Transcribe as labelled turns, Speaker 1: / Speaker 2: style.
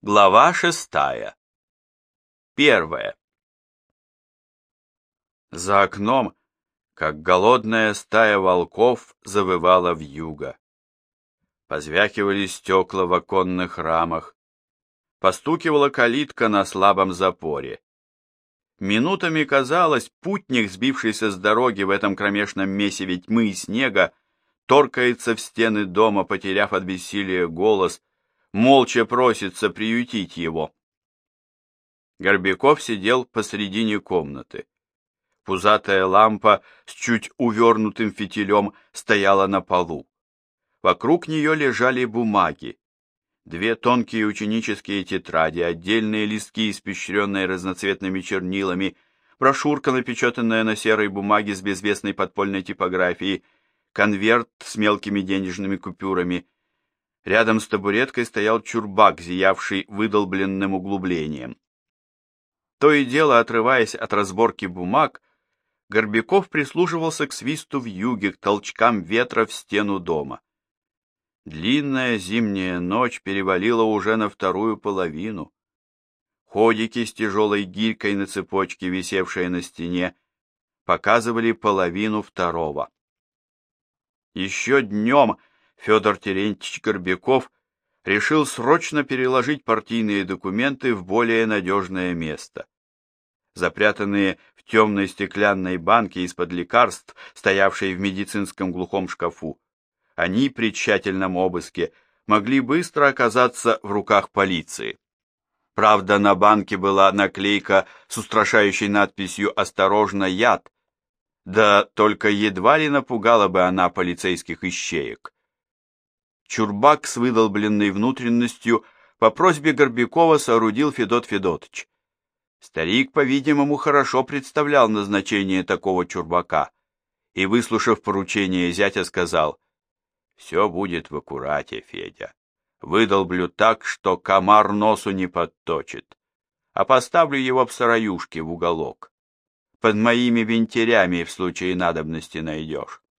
Speaker 1: Глава 6. 1. За окном, как голодная стая волков, завывала вьюга. Позвякивали стекла в оконных рамах, постукивала калитка на слабом запоре. Минутами казалось, путник, сбившийся с дороги в этом кромешном месиве тьмы и снега, торкается в стены дома, потеряв от бессилия голос, молча просится приютить его. Горбяков сидел посредине комнаты. Пузатая лампа с чуть увернутым фитилем стояла на полу. Вокруг нее лежали бумаги. Две тонкие ученические тетради, отдельные листки, испещренные разноцветными чернилами, брошюрка, напечатанная на серой бумаге с безвестной подпольной типографией, конверт с мелкими денежными купюрами. Рядом с табуреткой стоял чурбак, зиявший выдолбленным углублением. То и дело, отрываясь от разборки бумаг, Горбяков прислушивался к свисту вьюги, к толчкам ветра в стену дома. Длинная зимняя ночь перевалила уже на вторую половину. Ходики с тяжелой гирькой на цепочке, висевшие на стене, показывали половину второго. Еще днем Федор Терентьевич Горбяков решил срочно переложить партийные документы в более надежное место. Запрятанные в темной стеклянной банке из-под лекарств, стоявшей в медицинском глухом шкафу, они при тщательном обыске могли быстро оказаться в руках полиции. Правда, на банке была наклейка с устрашающей надписью «Осторожно, яд», да только едва ли напугала бы она полицейских ищеек. Чурбак с выдолбленной внутренностью по просьбе Горбякова соорудил Федот Федотыч. Старик, по-видимому, хорошо представлял назначение такого чурбака и, выслушав поручение зятя, сказал: «Все будет в аккурате, Федя. Выдолблю так, что комар носу не подточит, а поставлю его в сыроюшке в уголок. Под моими винтирями в случае надобности найдешь».